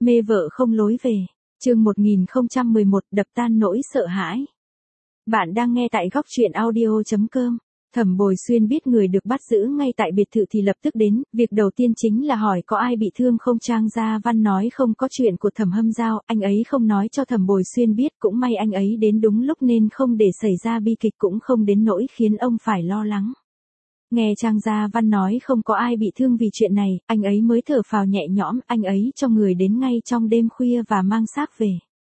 Mê vợ không lối về. Chương 1011 đập tan nỗi sợ hãi. Bạn đang nghe tại góc truyện audio.com. Thẩm Bồi Xuyên biết người được bắt giữ ngay tại biệt thự thì lập tức đến, việc đầu tiên chính là hỏi có ai bị thương không. Trang Gia Văn nói không có chuyện của Thẩm Hâm Giao, anh ấy không nói cho Thẩm Bồi Xuyên biết, cũng may anh ấy đến đúng lúc nên không để xảy ra bi kịch, cũng không đến nỗi khiến ông phải lo lắng. Nghe Trang Gia Văn nói không có ai bị thương vì chuyện này, anh ấy mới thở phào nhẹ nhõm, anh ấy cho người đến ngay trong đêm khuya và mang xác về.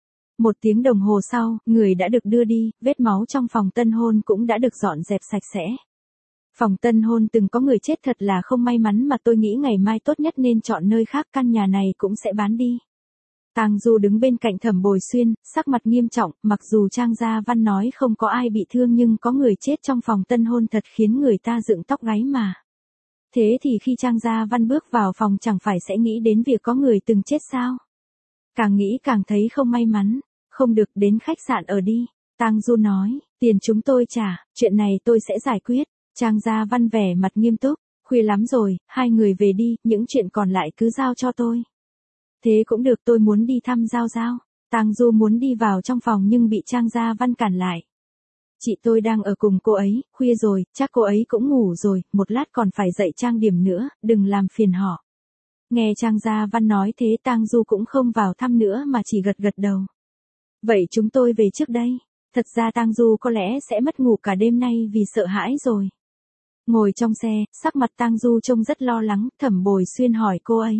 1 tiếng đồng hồ sau, người đã được đưa đi, vết máu trong phòng tân hôn cũng đã được dọn dẹp sạch sẽ. Phòng tân hôn từng có người chết thật là không may mắn mà tôi nghĩ ngày mai tốt nhất nên chọn nơi khác, căn nhà này cũng sẽ bán đi. Tang Du đứng bên cạnh Thẩm Bồi Xuyên, sắc mặt nghiêm trọng, mặc dù Trang Gia Văn nói không có ai bị thương nhưng có người chết trong phòng tân hôn thật khiến người ta dựng tóc gáy mà. Thế thì khi Trang Gia Văn bước vào phòng chẳng phải sẽ nghĩ đến việc có người từng chết sao? Càng nghĩ càng thấy không may mắn. Không được, đến khách sạn ở đi. Tang Du nói, tiền chúng tôi trả, chuyện này tôi sẽ giải quyết. Trang Gia Văn vẻ mặt nghiêm túc, khuya lắm rồi, hai người về đi, những chuyện còn lại cứ giao cho tôi. Thế cũng được, tôi muốn đi thăm Giao Giao. Tang Du muốn đi vào trong phòng nhưng bị Trang Gia Văn cản lại. Chị tôi đang ở cùng cô ấy, khuya rồi, chắc cô ấy cũng ngủ rồi, một lát còn phải dậy trang điểm nữa, đừng làm phiền họ. Nghe Trang Gia Văn nói thế Tang Du cũng không vào thăm nữa mà chỉ gật gật đầu. Vậy chúng tôi về trước đây. Thật ra Tang Du có lẽ sẽ mất ngủ cả đêm nay vì sợ hãi rồi. Ngồi trong xe, sắc mặt Tang Du trông rất lo lắng, Thẩm Bồi Xuyên hỏi cô ấy.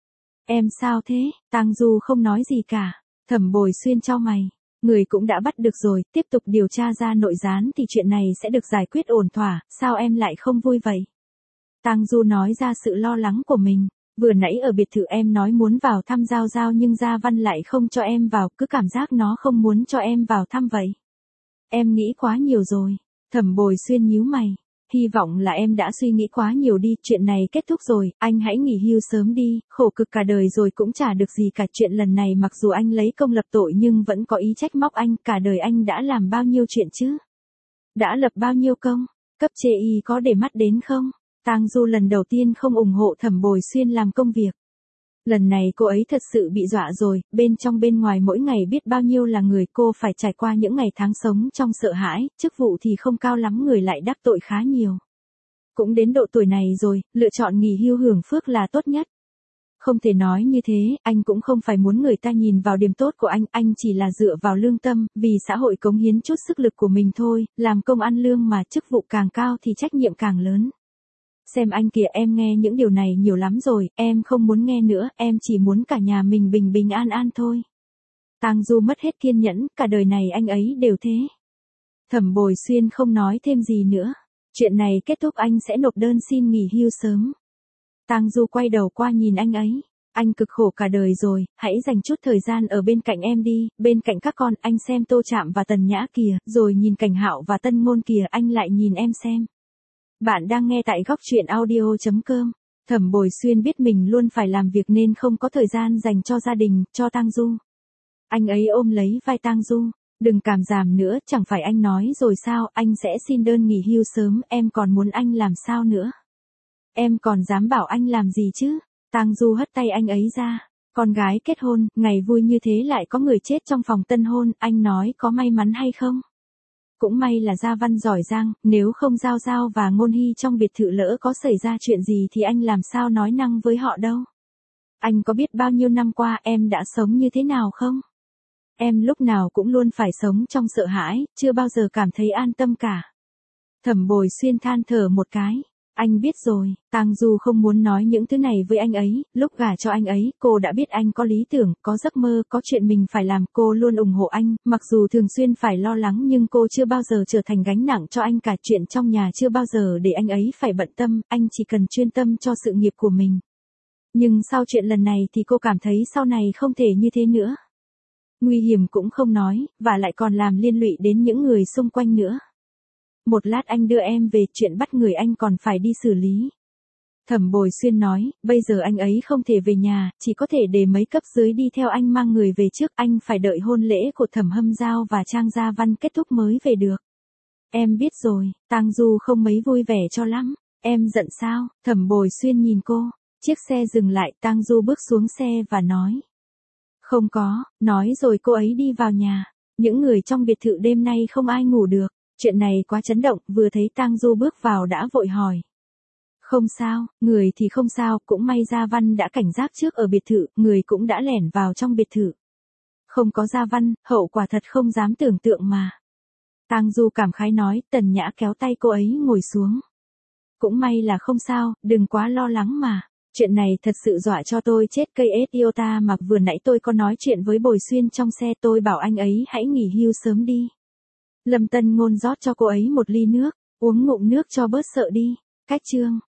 Em sao thế? Tang Du không nói gì cả. Thẩm Bồi Xuyên chau mày. Người cũng đã bắt được rồi, tiếp tục điều tra ra nội gián thì chuyện này sẽ được giải quyết ổn thỏa, sao em lại không vui vậy? Tang Du nói ra sự lo lắng của mình. Vừa nãy ở biệt thự em nói muốn vào thăm Giao Giao nhưng Gia Văn lại không cho em vào, cứ cảm giác nó không muốn cho em vào thăm vậy. Em nghĩ quá nhiều rồi. Thẩm Bồi Xuyên nhíu mày. Hy vọng là em đã suy nghĩ quá nhiều đi, chuyện này kết thúc rồi, anh hãy nghỉ hưu sớm đi, khổ cực cả đời rồi cũng chả được gì cả. Chuyện lần này mặc dù anh lấy công lập tội nhưng vẫn có ý trách móc anh, cả đời anh đã làm bao nhiêu chuyện chứ? Đã lập bao nhiêu công? Cấp chê y có để mắt đến không? Tang Du lần đầu tiên không ủng hộ Thẩm Bồi Xuyên làm công việc. Lần này cô ấy thật sự bị dọa rồi, bên trong bên ngoài mỗi ngày biết bao nhiêu là người, cô phải trải qua những ngày tháng sống trong sợ hãi, chức vụ thì không cao lắm, người lại đắc tội khá nhiều. Cũng đến độ tuổi này rồi, lựa chọn nghỉ hưu hưởng phước là tốt nhất. Không thể nói như thế, anh cũng không phải muốn người ta nhìn vào điểm tốt của anh chỉ là dựa vào lương tâm, vì xã hội cống hiến chút sức lực của mình thôi, làm công ăn lương mà, chức vụ càng cao thì trách nhiệm càng lớn. Xem anh kìa, em nghe những điều này nhiều lắm rồi, em không muốn nghe nữa, em chỉ muốn cả nhà mình bình bình an an thôi. Tang Du mất hết kiên nhẫn, cả đời này anh ấy đều thế. Thẩm Bồi Xuyên không nói thêm gì nữa. Chuyện này kết thúc anh sẽ nộp đơn xin nghỉ hưu sớm. Tang Du quay đầu qua nhìn anh ấy. Anh cực khổ cả đời rồi, hãy dành chút thời gian ở bên cạnh em đi, bên cạnh các con. Anh xem Tô Trạm và Tần Nhã kìa, rồi nhìn Cảnh Hạo và Tân Ngôn kìa, anh lại nhìn em xem. Bạn đang nghe tại góc truyện audio.com. Thẩm Bồi Xuyên biết mình luôn phải làm việc nên không có thời gian dành cho gia đình, cho Tang Du. Anh ấy ôm lấy vai Tang Du. Đừng cảm giảm nữa, chẳng phải anh nói rồi sao, anh sẽ xin đơn nghỉ hưu sớm, em còn muốn anh làm sao nữa? Em còn dám bảo anh làm gì chứ? Tang Du hất tay anh ấy ra. Con gái kết hôn, ngày vui như thế lại có người chết trong phòng tân hôn, anh nói có may mắn hay không? Cũng may là Gia Văn giỏi giang, nếu không Giao Giao và Ngôn Hy trong biệt thự lỡ có xảy ra chuyện gì thì anh làm sao nói năng với họ đâu. Anh có biết bao nhiêu năm qua em đã sống như thế nào không? Em lúc nào cũng luôn phải sống trong sợ hãi, chưa bao giờ cảm thấy an tâm cả. Thẩm Bồi Xuyên than thở một cái. Anh biết rồi, Tang Du không muốn nói những thứ này với anh ấy, lúc gả cho anh ấy, cô đã biết anh có lý tưởng, có giấc mơ, có chuyện mình phải làm, cô luôn ủng hộ anh, mặc dù thường xuyên phải lo lắng nhưng cô chưa bao giờ trở thành gánh nặng cho anh cả, chuyện trong nhà chưa bao giờ để anh ấy phải bận tâm, anh chỉ cần chuyên tâm cho sự nghiệp của mình. Nhưng sau chuyện lần này thì cô cảm thấy sau này không thể như thế nữa. Nguy hiểm cũng không nói, và lại còn làm liên lụy đến những người xung quanh nữa. Một lát anh đưa em về, chuyện bắt người anh còn phải đi xử lý. Thẩm Bồi Xuyên nói, bây giờ anh ấy không thể về nhà, chỉ có thể để mấy cấp dưới đi theo anh mang người về trước, anh phải đợi hôn lễ của Thẩm Hâm Giao và Trang Gia Văn kết thúc mới về được. Em biết rồi, Tang Du không mấy vui vẻ cho lắm. Em giận sao? Thẩm Bồi Xuyên nhìn cô. Chiếc xe dừng lại, Tang Du bước xuống xe và nói. Không có, nói rồi cô ấy đi vào nhà. Những người trong biệt thự đêm nay không ai ngủ được. Chuyện này quá chấn động, vừa thấy Tang Du bước vào đã vội hỏi. Không sao, người thì không sao, cũng may Gia Văn đã cảnh giác trước ở biệt thự, người cũng đã lẻn vào trong biệt thự. Không có Gia Văn, hậu quả thật không dám tưởng tượng mà. Tang Du cảm khái nói, Tần Nhã kéo tay cô ấy ngồi xuống. Cũng may là không sao, đừng quá lo lắng mà. Chuyện này thật sự dọa cho tôi chết cây Iota mà vừa nãy tôi có nói chuyện với Bồi Xuyên trong xe, tôi bảo anh ấy hãy nghỉ hưu sớm đi. Lâm Tân Ngôn rót cho cô ấy một ly nước, uống ngụm nước cho bớt sợ đi. Cách chương